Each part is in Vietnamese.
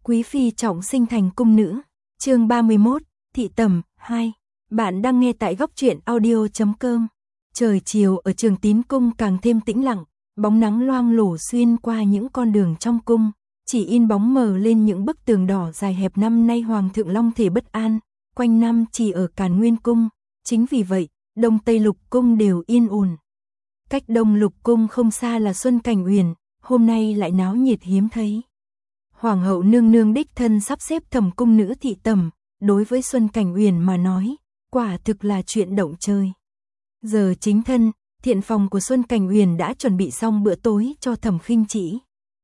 Quý phi trọng sinh thành cung nữ. Chương 31, thị tẩm 2. Bạn đang nghe tại góc truyện audio.com. Trời chiều ở Trường Tín cung càng thêm tĩnh lặng, bóng nắng loang lổ xuyên qua những con đường trong cung, chỉ in bóng mờ lên những bức tường đỏ dài hẹp. Năm nay hoàng thượng long thể bất an, quanh năm chỉ ở Càn Nguyên cung, chính vì vậy, Đông Tây Lục cung đều yên ổn. Cách Đông Lục cung không xa là Xuân Cảnh Uyển, hôm nay lại náo nhiệt hiếm thấy. Hoàng hậu nương nương đích thân sắp xếp thẩm cung nữ thị tẩm, đối với Xuân Cảnh Uyển mà nói, quả thực là chuyện động trời. Giờ chính thân, thiện phòng của Xuân Cảnh Uyển đã chuẩn bị xong bữa tối cho Thẩm Khinh Chỉ.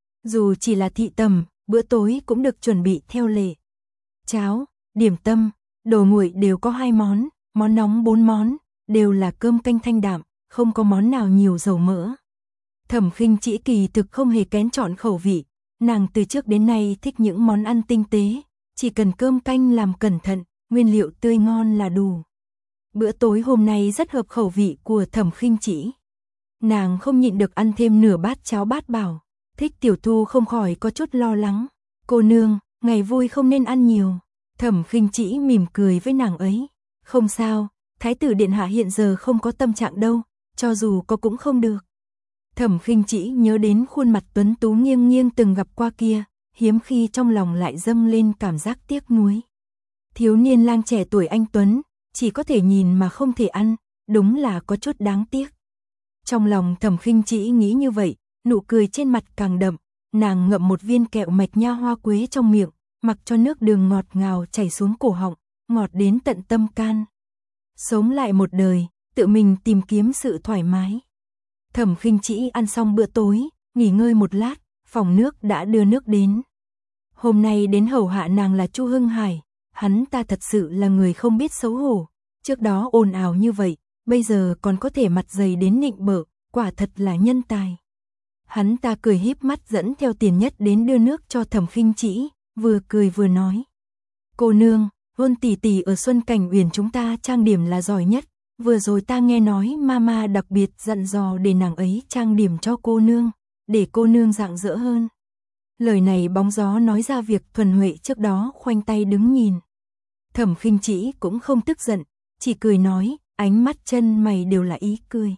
Dù chỉ là thị tẩm, bữa tối cũng được chuẩn bị theo lệ. Cháo, điểm tâm, đồ nguội đều có 2 món, món nóng 4 món, đều là cơm canh thanh đạm, không có món nào nhiều dầu mỡ. Thẩm Khinh Chỉ kỳ thực không hề kén chọn khẩu vị, nàng từ trước đến nay thích những món ăn tinh tế, chỉ cần cơm canh làm cẩn thận, nguyên liệu tươi ngon là đủ. Bữa tối hôm nay rất hợp khẩu vị của Thẩm Khinh Chỉ. Nàng không nhịn được ăn thêm nửa bát cháo bát bảo. Thích Tiểu Thu không khỏi có chút lo lắng. Cô nương, ngày vui không nên ăn nhiều. Thẩm Khinh Chỉ mỉm cười với nàng ấy. Không sao, Thái tử điện hạ hiện giờ không có tâm trạng đâu, cho dù có cũng không được. Thẩm Khinh Chỉ nhớ đến khuôn mặt tuấn tú nghiêng nghiêng từng gặp qua kia, hiếm khi trong lòng lại dâng lên cảm giác tiếc nuối. Thiếu niên lang trẻ tuổi anh tuấn, chỉ có thể nhìn mà không thể ăn, đúng là có chút đáng tiếc. Trong lòng Thẩm Khinh Chỉ nghĩ như vậy, nụ cười trên mặt càng đậm, nàng ngậm một viên kẹo mạch nha hoa quế trong miệng, mặc cho nước đường ngọt ngào chảy xuống cổ họng, ngọt đến tận tâm can. Sống lại một đời, tự mình tìm kiếm sự thoải mái. Thẩm Khinh Chỉ ăn xong bữa tối, nghỉ ngơi một lát, phòng nước đã đưa nước đến. Hôm nay đến hầu hạ nàng là Chu Hưng Hải, hắn ta thật sự là người không biết xấu hổ, trước đó ồn ào như vậy, bây giờ còn có thể mặt dày đến nịnh bợ, quả thật là nhân tài. Hắn ta cười híp mắt dẫn theo Tiền Nhất đến đưa nước cho Thẩm Khinh Chỉ, vừa cười vừa nói. Cô nương, Vân tỷ tỷ ở Xuân Cảnh Uyển chúng ta trang điểm là giỏi nhất, vừa rồi ta nghe nói mama đặc biệt dặn dò để nàng ấy trang điểm cho cô nương, để cô nương rạng rỡ hơn. Lời này bóng gió nói ra việc Thuần Huệ trước đó khoanh tay đứng nhìn. Thẩm Khinh Chỉ cũng không tức giận, chỉ cười nói, ánh mắt chân mày đều là ý cười.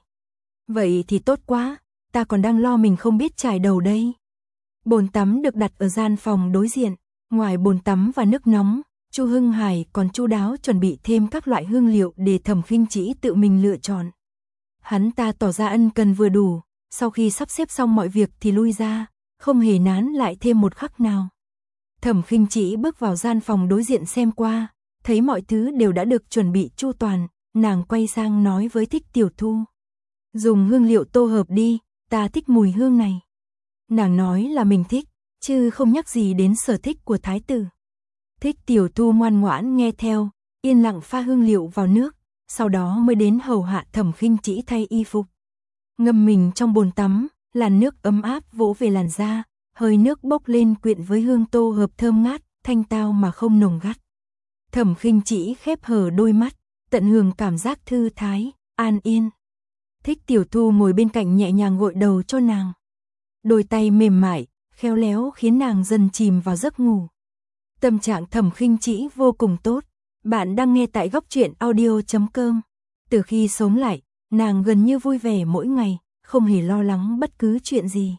Vậy thì tốt quá, ta còn đang lo mình không biết chải đầu đây. Bồn tắm được đặt ở gian phòng đối diện, ngoài bồn tắm và nước nóng, Chu Hưng Hải còn chu đáo chuẩn bị thêm các loại hương liệu để Thẩm Khinh Chỉ tự mình lựa chọn. Hắn ta tỏ ra ân cần vừa đủ, sau khi sắp xếp xong mọi việc thì lui ra, không hề nán lại thêm một khắc nào. Thẩm Khinh Chỉ bước vào gian phòng đối diện xem qua, thấy mọi thứ đều đã được chuẩn bị chu toàn, nàng quay sang nói với Thích Tiểu Thu. Dùng hương liệu tô hợp đi, ta thích mùi hương này. Nàng nói là mình thích, chứ không nhắc gì đến sở thích của thái tử. Thích Tiểu Thu ngoan ngoãn nghe theo, yên lặng pha hương liệu vào nước, sau đó mới đến hầu hạ Thẩm Khinh Chỉ thay y phục. Ngâm mình trong bồn tắm, làn nước ấm áp vỗ về làn da, hơi nước bốc lên quyện với hương tô hợp thơm ngát, thanh tao mà không nồng gắt. Thẩm Khinh Chỉ khép hờ đôi mắt, tận hưởng cảm giác thư thái, an yên. Thích Tiểu Thu ngồi bên cạnh nhẹ nhàng gội đầu cho nàng. Đôi tay mềm mại, khéo léo khiến nàng dần chìm vào giấc ngủ. Tâm trạng Thẩm Khinh Chỉ vô cùng tốt. Bạn đang nghe tại góc truyện audio.com. Từ khi sống lại, nàng gần như vui vẻ mỗi ngày, không hề lo lắng bất cứ chuyện gì.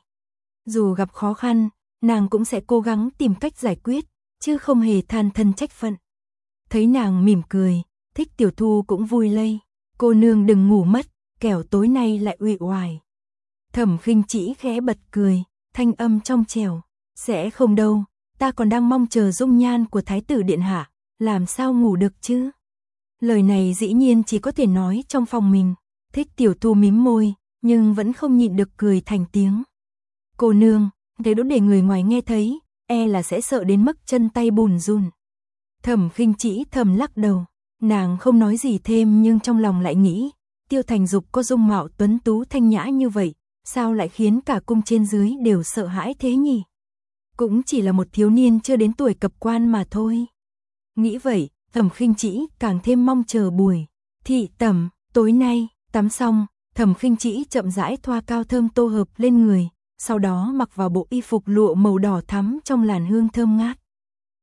Dù gặp khó khăn, nàng cũng sẽ cố gắng tìm cách giải quyết, chứ không hề than thân trách phận. Thấy nàng mỉm cười, Thích Tiểu Thu cũng vui lây. Cô nương đừng ngủ mất, kẻo tối nay lại uể oải. Thẩm Khinh Chỉ khẽ bật cười, thanh âm trong trẻo. Sẽ không đâu, ta còn đang mong chờ dung nhan của Thái tử điện hạ, làm sao ngủ được chứ? Lời này dĩ nhiên chỉ có thể nói trong phòng mình. Thích Tiểu Thu mím môi, nhưng vẫn không nhịn được cười thành tiếng. Cô nương, thế đó để người ngoài nghe thấy, e là sẽ sợ đến mức chân tay bùn run. Thẩm Khinh Chỉ thầm lắc đầu, nàng không nói gì thêm nhưng trong lòng lại nghĩ, Tiêu Thành Dục có dung mạo tuấn tú thanh nhã như vậy, sao lại khiến cả cung trên dưới đều sợ hãi thế nhỉ? Cũng chỉ là một thiếu niên chưa đến tuổi cập quan mà thôi. Nghĩ vậy, Thẩm Khinh Chỉ càng thêm mong chờ buổi thị tẩm. Tối nay, tắm xong, Thẩm Khinh Chỉ chậm rãi thoa cao thơm tô hợp lên người, sau đó mặc vào bộ y phục lụa màu đỏ thắm trong làn hương thơm ngát.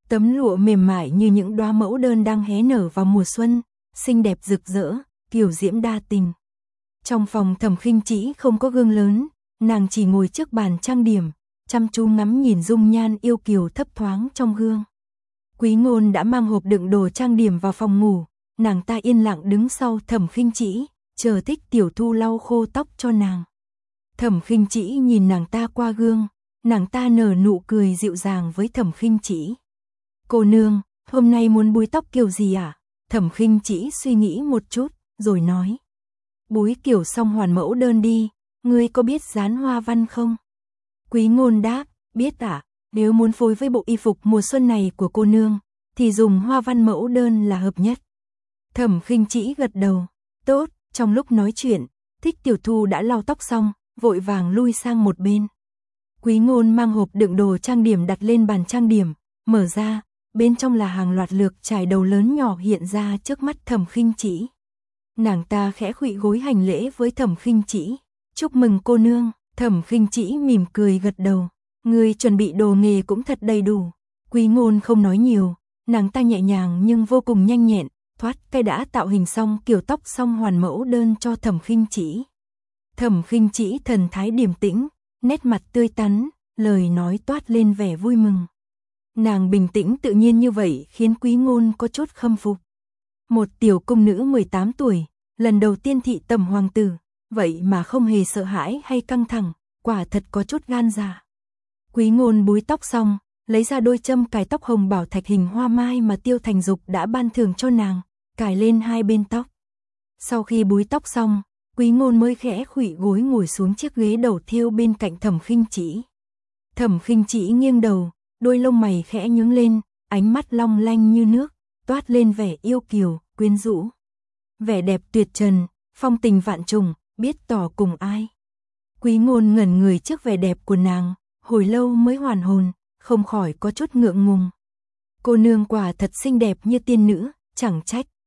Tấm lụa mềm mại như những đóa mẫu đơn đang hé nở vào mùa xuân, xinh đẹp rực rỡ, kiều diễm đa tình. Trong phòng Thẩm Khinh Trĩ không có gương lớn, nàng chỉ ngồi trước bàn trang điểm, chăm chú ngắm nhìn dung nhan yêu kiều thấp thoáng trong gương. Quý Ngôn đã mang hộp đựng đồ trang điểm vào phòng ngủ, nàng ta yên lặng đứng sau Thẩm Khinh Trĩ, chờ Thích Tiểu Thu lau khô tóc cho nàng. Thẩm Khinh Trĩ nhìn nàng ta qua gương, nàng ta nở nụ cười dịu dàng với Thẩm Khinh Trĩ. Cô nương, hôm nay muốn búi tóc kiểu gì à? Thẩm Khinh Trĩ suy nghĩ một chút, rồi nói. Búi kiểu song hoàn mẫu đơn đi, ngươi có biết dán hoa văn không? Quý Ngôn đáp, biết ạ, nếu muốn phối với bộ y phục mùa xuân này của cô nương, thì dùng hoa văn mẫu đơn là hợp nhất. Thẩm Khinh Trĩ gật đầu, tốt, trong lúc nói chuyện, Thích Tiểu Thu đã lau tóc xong, vội vàng lui sang một bên. Quý Ngôn mang hộp đựng đồ trang điểm đặt lên bàn trang điểm, mở ra, bên trong là hàng loạt lược chải đầu lớn nhỏ hiện ra trước mắt Thẩm Khinh Trĩ. Nàng ta khẽ khuỵu gối hành lễ với Thẩm Khinh Trĩ, chúc mừng cô nương. Thẩm Khinh Trĩ mỉm cười gật đầu, người chuẩn bị đồ nghề cũng thật đầy đủ. Quý Ngôn không nói nhiều, nàng ta nhẹ nhàng nhưng vô cùng nhanh nhẹn, thoát cái đã tạo hình xong kiểu tóc song hoàn mẫu đơn cho Thẩm Khinh Trĩ. Thẩm Khinh Trĩ thần thái điềm tĩnh, nét mặt tươi tắn, lời nói toát lên vẻ vui mừng. Nàng bình tĩnh tự nhiên như vậy khiến Quý Ngôn có chút khâm phục. Một tiểu cung nữ 18 tuổi, lần đầu tiên thị tẩm hoàng tử, vậy mà không hề sợ hãi hay căng thẳng, quả thật có chút gan dạ. Quý Ngôn búi tóc xong, lấy ra đôi châm cài tóc hồng bảo thạch hình hoa mai mà Tiêu Thành Dục đã ban thưởng cho nàng, cài lên hai bên tóc. Sau khi búi tóc xong, Quý Ngôn mới khẽ khuỵu gối ngồi xuống chiếc ghế đầu thêu bên cạnh Thẩm Khinh Trĩ. Thẩm Khinh Trĩ nghiêng đầu, đôi lông mày khẽ nhướng lên, ánh mắt long lanh như nước, toát lên vẻ yêu kiều, quyến rũ. Vẻ đẹp tuyệt trần, phong tình vạn trùng, biết tỏ cùng ai. Quý Ngôn ngẩn người trước vẻ đẹp của nàng, hồi lâu mới hoàn hồn, không khỏi có chút ngượng ngùng. Cô nương quả thật xinh đẹp như tiên nữ, chẳng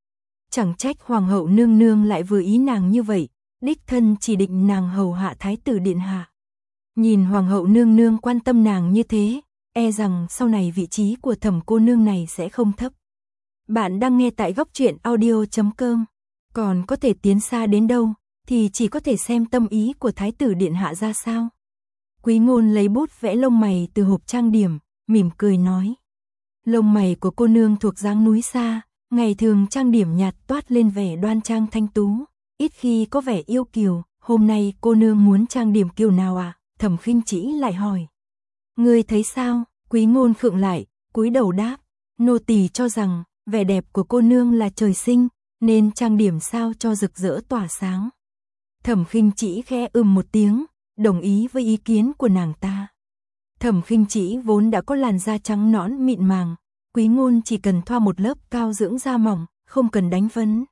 trách hoàng hậu nương nương lại vừa ý nàng như vậy, đích thân chỉ định nàng hầu hạ thái tử điện hạ. Nhìn hoàng hậu nương nương quan tâm nàng như thế, e rằng sau này vị trí của Thẩm cô nương này sẽ không thấp. Bạn đang nghe tại góc truyện audio.com, còn có thể tiến xa đến đâu thì chỉ có thể xem tâm ý của thái tử điện hạ ra sao. Quý Ngôn lấy bút vẽ lông mày từ hộp trang điểm, mỉm cười nói. Lông mày của cô nương thuộc dáng núi xa, ngày thường trang điểm nhạt toát lên vẻ đoan trang thanh tú, ít khi có vẻ yêu kiều, hôm nay cô nương muốn trang điểm kiểu nào à? Thẩm Khinh Trĩ lại hỏi. Ngươi thấy sao? Quý Ngôn khựng lại, cúi đầu đáp, nô tỳ cho rằng vẻ đẹp của cô nương là trời sinh, nên trang điểm sao cho rực rỡ tỏa sáng. Thẩm Khinh Trĩ khẽ một tiếng, đồng ý với ý kiến của nàng ta. Thẩm Khinh Trĩ vốn đã có làn da trắng nõn mịn màng, Quý Ngôn chỉ cần thoa một lớp cao dưỡng da mỏng, không cần đánh phấn.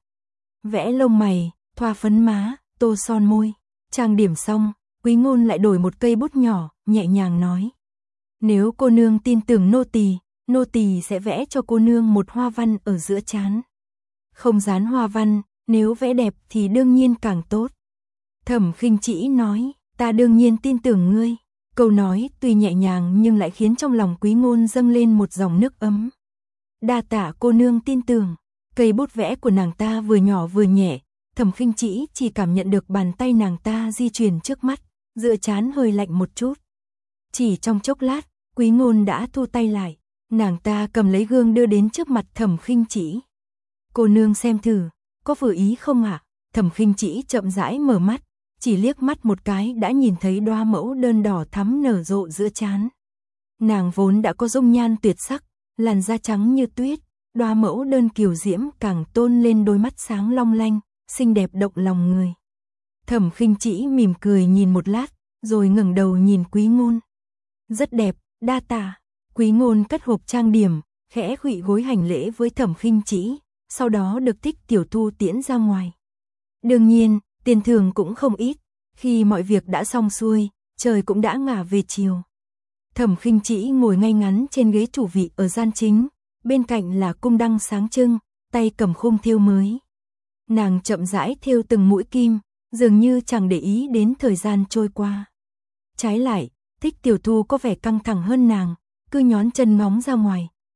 Vẽ lông mày, thoa phấn má, tô son môi, trang điểm xong, Quý Ngôn lại đổi một cây bút nhỏ, nhẹ nhàng nói. Nếu cô nương tin tưởng nô tỳ sẽ vẽ cho cô nương một hoa văn ở giữa trán. Không dán hoa văn, nếu vẽ đẹp thì đương nhiên càng tốt. Thẩm Khinh Trĩ nói, ta đương nhiên tin tưởng ngươi. Câu nói tuy nhẹ nhàng nhưng lại khiến trong lòng Quý Ngôn dâng lên một dòng nước ấm. Đa tạ cô nương tin tưởng. Cây bút vẽ của nàng ta vừa nhỏ vừa nhẹ, Thẩm Khinh Trĩ chỉ cảm nhận được bàn tay nàng ta di chuyển trước mắt, giữa trán hơi lạnh một chút. Chỉ trong chốc lát, Quý Ngôn đã thu tay lại, nàng ta cầm lấy gương đưa đến trước mặt Thẩm Khinh Trĩ. Cô nương xem thử, có vừa ý không ạ? Thẩm Khinh Trĩ chậm rãi mở mắt, chỉ liếc mắt một cái đã nhìn thấy đóa mẫu đơn đỏ thắm nở rộ giữa trán. Nàng vốn đã có dung nhan tuyệt sắc, làn da trắng như tuyết, đóa mẫu đơn kiều diễm càng tôn lên đôi mắt sáng long lanh, xinh đẹp động lòng người. Thẩm Khinh Trĩ mỉm cười nhìn một lát, rồi ngẩng đầu nhìn Quý Ngôn. Rất đẹp, đa tạ. Quý Ngôn cất hộp trang điểm, khẽ khuỵu gối hành lễ với Thẩm Khinh Trĩ, sau đó được Thích Tiểu Thu tiễn ra ngoài. Đương nhiên, tiền thưởng cũng không ít, khi mọi việc đã xong xuôi, trời cũng đã ngả về chiều. Thẩm Khinh Trĩ ngồi ngay ngắn trên ghế chủ vị ở gian chính, bên cạnh là cung đăng sáng trưng, tay cầm khung thêu mới. Nàng chậm rãi thêu từng mũi kim, dường như chẳng để ý đến thời gian trôi qua. Trái lại, Thích Tiểu Thu có vẻ căng thẳng hơn nàng, cứ nhón chân ngóng ra ngoài,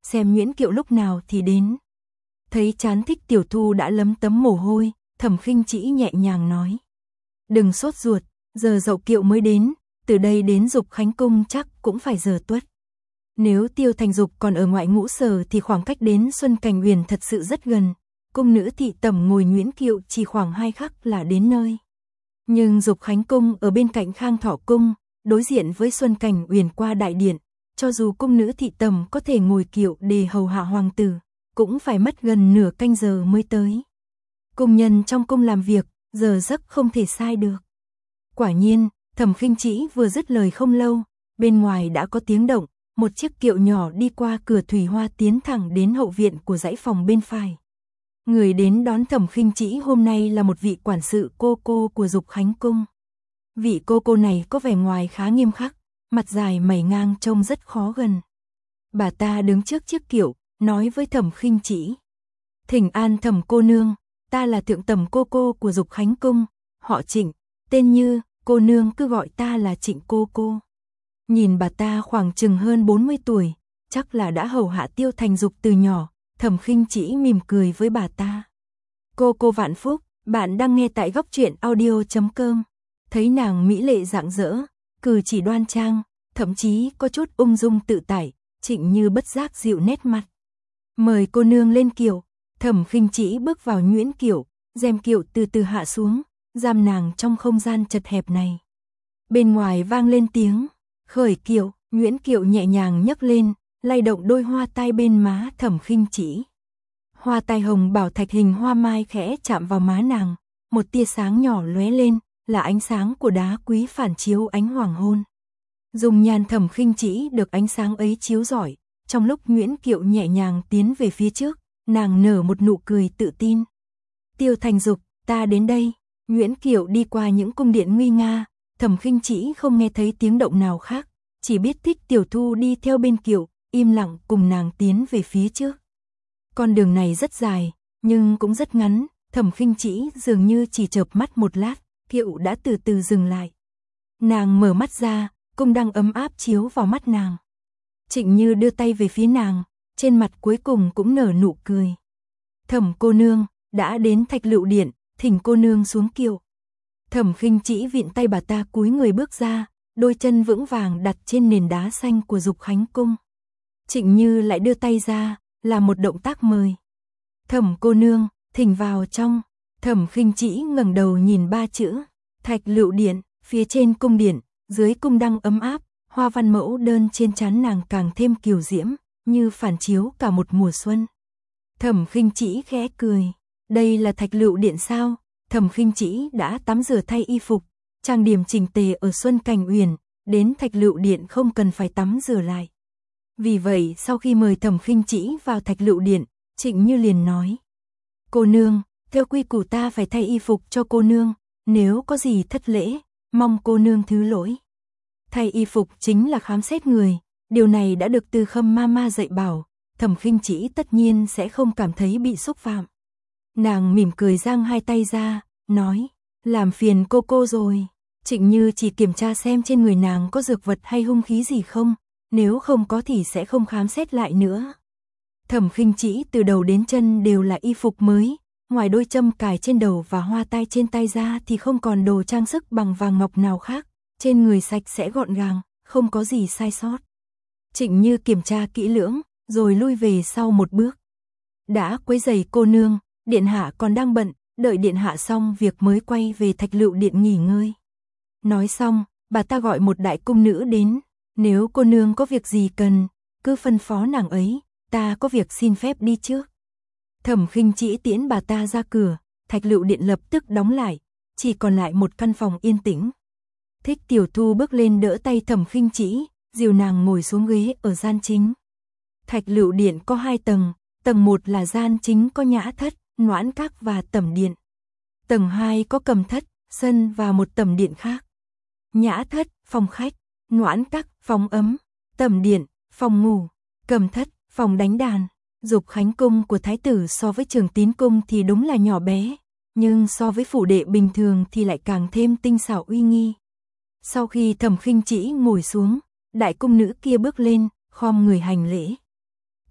xem Nguyễn Kiệu lúc nào thì đến. Thấy trán Thích Tiểu Thu đã lấm tấm mồ hôi, Thẩm Khinh Trĩ nhẹ nhàng nói. Đừng sốt ruột, giờ Dậu Kiệu mới đến, từ đây đến Dục Khánh Cung chắc cũng phải giờ tuất. Nếu Tiêu Thành Dục còn ở ngoại ngũ sở thì khoảng cách đến Xuân Cảnh Uyển thật sự rất gần. Cung nữ thị tẩm ngồi Nguyễn Kiệu chỉ khoảng 2 khắc là đến nơi. Nhưng Dục Khánh Cung ở bên cạnh Khang Thọ Cung, đối diện với Xuân Cảnh Uyển qua đại điện, cho dù cung nữ thị tẩm có thể ngồi kiệu để hầu hạ hoàng tử, cũng phải mất gần nửa canh giờ mới tới. Cung nhân trong cung làm việc, giờ giấc không thể sai được. Quả nhiên, Thẩm Khinh Trĩ vừa dứt lời không lâu, bên ngoài đã có tiếng động, một chiếc kiệu nhỏ đi qua cửa thủy hoa tiến thẳng đến hậu viện của dãy phòng bên phải. Người đến đón Thẩm Khinh Trĩ hôm nay là một vị quản sự cô cô của Dục Khánh Cung. Vị cô cô này có vẻ ngoài khá nghiêm khắc, mặt dài mày ngang trông rất khó gần. Bà ta đứng trước chiếc kiệu, nói với Thẩm Khinh Trĩ. Thỉnh an Thẩm cô nương, ta là thượng tẩm cô cô của Dục Khánh Cung, họ Trịnh, tên Như, cô nương cứ gọi ta là Trịnh cô cô. Nhìn bà ta khoảng chừng hơn 40 tuổi, chắc là đã hầu hạ Tiêu Thành Dục từ nhỏ, Thẩm Khinh Trĩ mỉm cười với bà ta. Cô cô vạn phúc, bạn đang nghe tại góc truyện audio.com. Thấy nàng mỹ lệ rạng rỡ, cử chỉ đoan trang, thậm chí có chút ung dung tự tại, Trịnh Như bất giác dịu nét mặt. Mời cô nương lên kiệu. Thẩm Khinh Trĩ bước vào nhuyễn kiệu, rèm kiệu từ từ hạ xuống, giam nàng trong không gian chật hẹp này. Bên ngoài vang lên tiếng khởi kiệu, nhuyễn kiệu nhẹ nhàng nhấc lên, lay động đôi hoa tai bên má Thẩm Khinh Trĩ. Hoa tai hồng bảo thạch hình hoa mai khẽ chạm vào má nàng, một tia sáng nhỏ lóe lên, là ánh sáng của đá quý phản chiếu ánh hoàng hôn. Dung nhan Thẩm Khinh Trĩ được ánh sáng ấy chiếu rọi, trong lúc nhuyễn kiệu nhẹ nhàng tiến về phía trước, nàng nở một nụ cười tự tin. Tiêu Thành Dục, ta đến đây. Nhuyễn kiệu đi qua những cung điện nguy nga, Thẩm Khinh Trĩ không nghe thấy tiếng động nào khác, chỉ biết Thích Tiểu Thu đi theo bên kiệu, im lặng cùng nàng tiến về phía trước. Con đường này rất dài, nhưng cũng rất ngắn, Thẩm Khinh Trĩ dường như chỉ chợp mắt một lát, kiệu đã từ từ dừng lại. Nàng mở mắt ra, cung đăng ấm áp chiếu vào mắt nàng. Trịnh Như đưa tay về phía nàng, trên mặt cuối cùng cũng nở nụ cười. Thẩm cô nương, đã đến Thạch Lựu Điện, thỉnh cô nương xuống kiệu. Thẩm Khinh Trĩ vịn tay bà ta cúi người bước ra, đôi chân vững vàng đặt trên nền đá xanh của Dục Khánh Cung. Trịnh Như lại đưa tay ra, làm một động tác mời. Thẩm cô nương, thỉnh vào trong. Thẩm Khinh Trĩ ngẩng đầu nhìn ba chữ Thạch Lựu Điện, phía trên cung điện, dưới cung đăng ấm áp, hoa văn mẫu đơn trên trán nàng càng thêm kiều diễm, như phản chiếu cả một mùa xuân. Thẩm Khinh Trĩ khẽ cười, đây là Thạch Lựu Điện sao? Thẩm Khinh Trĩ đã tắm rửa thay y phục, trang điểm chỉnh tề ở Xuân Cảnh Uyển, đến Thạch Lựu Điện không cần phải tắm rửa lại. Vì vậy, sau khi mời Thẩm Khinh Trĩ vào Thạch Lựu Điện, Trịnh Như liền nói: "Cô nương, theo quy củ ta phải thay y phục cho cô nương, nếu có gì thất lễ, mong cô nương thứ lỗi." Thay y phục chính là khám xét người, điều này đã được Từ Khâm Mama dạy bảo, Thẩm Khinh Trĩ tất nhiên sẽ không cảm thấy bị xúc phạm. Nàng mỉm cười giang hai tay ra, nói: "Làm phiền cô cô rồi." Trịnh Như chỉ kiểm tra xem trên người nàng có dược vật hay hung khí gì không, nếu không có thì sẽ không khám xét lại nữa. Thẩm Khinh Trĩ từ đầu đến chân đều là y phục mới, ngoài đôi châm cài trên đầu và hoa tai trên tay ra thì không còn đồ trang sức bằng vàng ngọc nào khác, trên người sạch sẽ gọn gàng, không có gì sai sót. Trịnh Như kiểm tra kỹ lưỡng, rồi lui về sau một bước. "Đã quấy rầy cô nương, điện hạ còn đang bận, đợi điện hạ xong việc mới quay về Thạch Lựu Điện nghỉ ngơi." Nói xong, bà ta gọi một đại cung nữ đến, "Nếu cô nương có việc gì cần, cứ phân phó nàng ấy, ta có việc xin phép đi trước." Thẩm Khinh Trĩ tiễn bà ta ra cửa, Thạch Lựu Điện lập tức đóng lại, chỉ còn lại một căn phòng yên tĩnh. Thích Tiểu Thu bước lên đỡ tay Thẩm Khinh Trĩ, dìu nàng ngồi xuống ghế ở gian chính. Thạch Lựu Điện có 2 tầng, tầng 1 là gian chính có nhã thất, noãn các và tẩm điện. Tầng 2 có cầm thất, sân và một tẩm điện khác. Nhã thất, phòng khách, noãn các, phòng ấm, tẩm điện, phòng ngủ, cầm thất, phòng đánh đàn. Dục Khánh Cung của Thái tử so với Trường Tín Cung thì đúng là nhỏ bé, nhưng so với phủ đệ bình thường thì lại càng thêm tinh xảo uy nghi. Sau khi Thẩm Khinh Trĩ ngồi xuống, đại cung nữ kia bước lên, khom người hành lễ.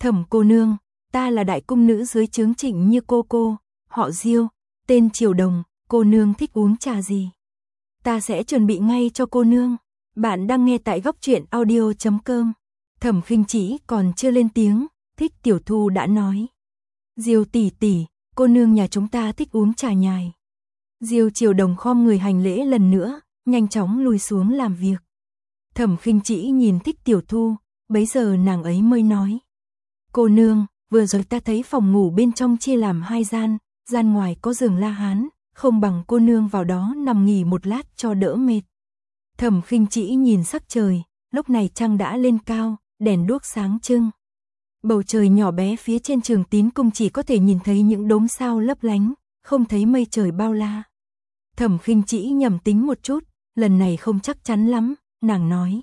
Thẩm cô nương, ta là đại cung nữ dưới trướng Trịnh Như cô, họ Diêu, tên Triều Đồng, cô nương thích uống trà gì? Ta sẽ chuẩn bị ngay cho cô nương. Bạn đang nghe tại góc truyện audio.com. Thẩm Khinh Chỉ còn chưa lên tiếng, Thích Tiểu Thu đã nói. Diêu tỷ tỷ, cô nương nhà chúng ta thích uống trà nhài. Diêu Triều Đồng khom người hành lễ lần nữa, nhanh chóng lùi xuống làm việc. Thẩm Khinh Chỉ nhìn Thích Tiểu Thu, bấy giờ nàng ấy mới nói. Cô nương, vừa rồi ta thấy phòng ngủ bên trong chia làm 2 gian, gian ngoài có giường La Hán, không bằng cô nương vào đó nằm nghỉ một lát cho đỡ mệt. Thẩm Khinh Chỉ nhìn sắc trời, lúc này trăng đã lên cao, đèn đuốc sáng trưng. Bầu trời nhỏ bé phía trên Trường Tín Cung chỉ có thể nhìn thấy những đốm sao lấp lánh, không thấy mây trời bao la. Thẩm Khinh Chỉ nhẩm tính một chút, lần này không chắc chắn lắm, nàng nói.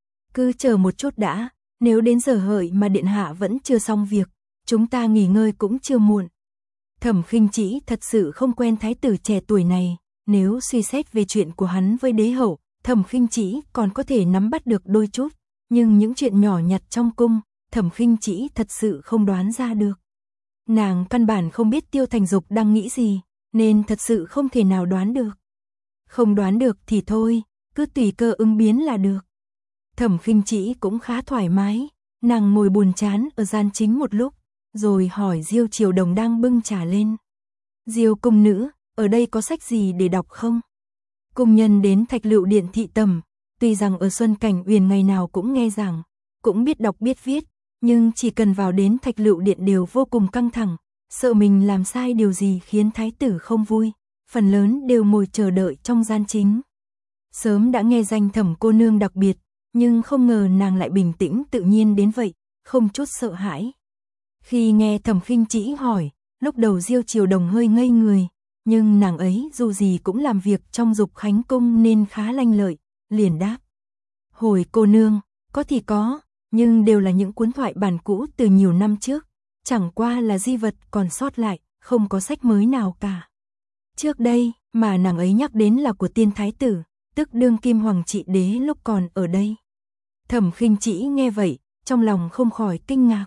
Cứ chờ một chút đã, nếu đến giờ hợi mà điện hạ vẫn chưa xong việc, chúng ta nghỉ ngơi cũng chưa muộn. Thẩm Khinh Chỉ thật sự không quen thái tử trẻ tuổi này, nếu suy xét về chuyện của hắn với đế hậu, Thẩm Khinh Chỉ còn có thể nắm bắt được đôi chút, nhưng những chuyện nhỏ nhặt trong cung, Thẩm Khinh Chỉ thật sự không đoán ra được. Nàng căn bản không biết Tiêu Thành Dục đang nghĩ gì, nên thật sự không thể nào đoán được. Không đoán được thì thôi, cứ tùy cơ ứng biến là được. Thẩm Khinh Chỉ cũng khá thoải mái, nàng ngồi buồn chán ở gian chính một lúc, rồi hỏi Diêu Triều Đồng đang bưng trà lên. Diêu cung nữ, ở đây có sách gì để đọc không? Cung nhân đến Thạch Lựu Điện thị tầm, tuy rằng ở Xuân Cảnh Uyển ngày nào cũng nghe giảng, cũng biết đọc biết viết, nhưng chỉ cần vào đến Thạch Lựu Điện đều vô cùng căng thẳng, sợ mình làm sai điều gì khiến thái tử không vui, phần lớn đều ngồi chờ đợi trong gian chính. Sớm đã nghe danh Thẩm cô nương đặc biệt, nhưng không ngờ nàng lại bình tĩnh tự nhiên đến vậy, không chút sợ hãi. Khi nghe Thẩm Khinh Chỉ hỏi, lúc đầu Diêu Triều Đồng hơi ngây người, nhưng nàng ấy dù gì cũng làm việc trong Dục Khánh Cung nên khá lanh lợi, liền đáp. Hồi cô nương, có thì có, nhưng đều là những cuốn thoại bản cũ từ nhiều năm trước, chẳng qua là di vật còn sót lại, không có sách mới nào cả. Trước đây, mà nàng ấy nhắc đến là của tiên thái tử, tức đương kim hoàng trị đế lúc còn ở đây. Thẩm Khinh Chỉ nghe vậy, trong lòng không khỏi kinh ngạc.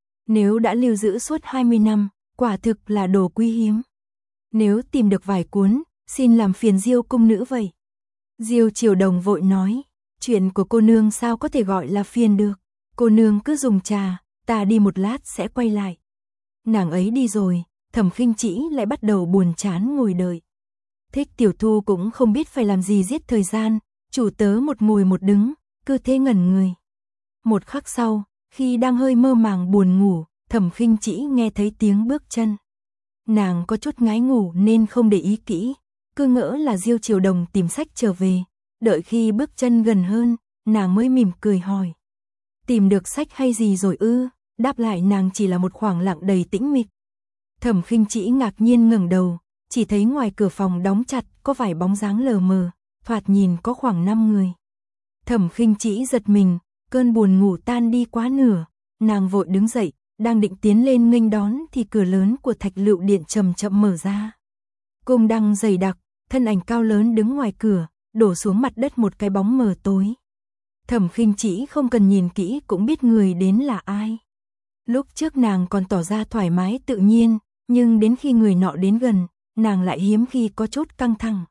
Nếu đã lưu giữ suốt 20 năm, quả thực là đồ quý hiếm. Nếu tìm được vài cuốn, xin làm phiền Diêu cung nữ vậy. Diêu Triều Đồng vội nói, chuyện của cô nương sao có thể gọi là phiền được. Cô nương cứ dùng trà, ta đi một lát sẽ quay lại. Nàng ấy đi rồi, Thẩm Khinh Chỉ lại bắt đầu buồn chán ngồi đợi. Thích Tiểu Thu cũng không biết phải làm gì giết thời gian, chủ tớ một ngồi một đứng, cứ thế ngẩn người. Một khắc sau, khi đang hơi mơ màng buồn ngủ, Thẩm Khinh Chỉ nghe thấy tiếng bước chân. Nàng có chút ngái ngủ nên không để ý kỹ, cứ ngỡ là Diêu Triều Đồng tìm sách trở về. Đợi khi bước chân gần hơn, nàng mới mỉm cười hỏi. Tìm được sách hay gì rồi ư? Đáp lại nàng chỉ là một khoảng lặng đầy tĩnh mịch. Thẩm Khinh Chỉ ngạc nhiên ngẩng đầu, chỉ thấy ngoài cửa phòng đóng chặt có vài bóng dáng lờ mờ, thoạt nhìn có khoảng 5 người. Thẩm Khinh Chỉ giật mình, cơn buồn ngủ tan đi quá nửa, nàng vội đứng dậy, đang định tiến lên nghênh đón thì cửa lớn của Thạch Lựu Điện chậm chậm mở ra. Cung đăng dày đặc, thân ảnh cao lớn đứng ngoài cửa, đổ xuống mặt đất một cái bóng mờ tối. Thẩm Khinh Chỉ không cần nhìn kỹ cũng biết người đến là ai. Lúc trước nàng còn tỏ ra thoải mái tự nhiên, nhưng đến khi người nọ đến gần, nàng lại hiếm khi có chút căng thẳng.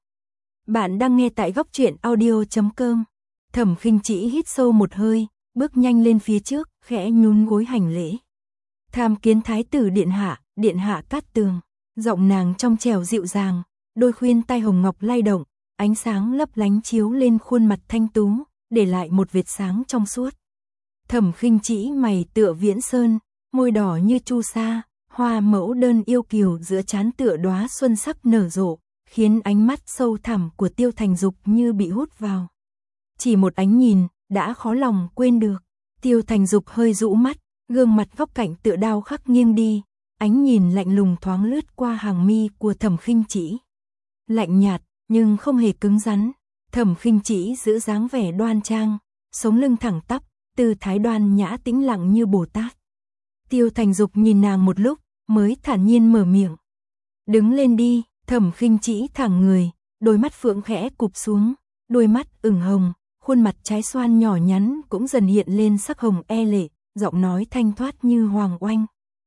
Bạn đang nghe tại góc truyện audio.com. Thẩm Khinh Chỉ hít sâu một hơi, bước nhanh lên phía trước, khẽ nhún gối hành lễ. Tham kiến thái tử điện hạ Cát Tường. Giọng nàng trong trẻo dịu dàng, đôi khuyên tai hồng ngọc lay động, ánh sáng lấp lánh chiếu lên khuôn mặt thanh tú, để lại một vệt sáng trong suốt. Thẩm Khinh Chỉ mày tựa viễn sơn, môi đỏ như chu sa, hoa mẫu đơn yêu kiều giữa trán tựa đóa xuân sắc nở rộ, khiến ánh mắt sâu thẳm của Tiêu Thành Dục như bị hút vào. Chỉ một ánh nhìn, đã khó lòng quên được. Tiêu Thành Dục hơi rũ mắt, gương mặt góc cạnh tựa đao khắc nghiêng đi, ánh nhìn lạnh lùng thoáng lướt qua hàng mi của Thẩm Khinh Chỉ. Lạnh nhạt, nhưng không hề cứng rắn. Thẩm Khinh Chỉ giữ dáng vẻ đoan trang, sống lưng thẳng tắp, tư thái đoan nhã tĩnh lặng như Bồ Tát. Tiêu Thành Dục nhìn nàng một lúc, mới thản nhiên mở miệng. Đứng lên đi. Thẩm Khinh Chỉ thẳng người, đôi mắt phượng khẽ cụp xuống, đôi mắt ửng hồng, khuôn mặt trái xoan nhỏ nhắn cũng dần hiện lên sắc hồng e lệ, giọng nói thanh thoát như hoàng oanh.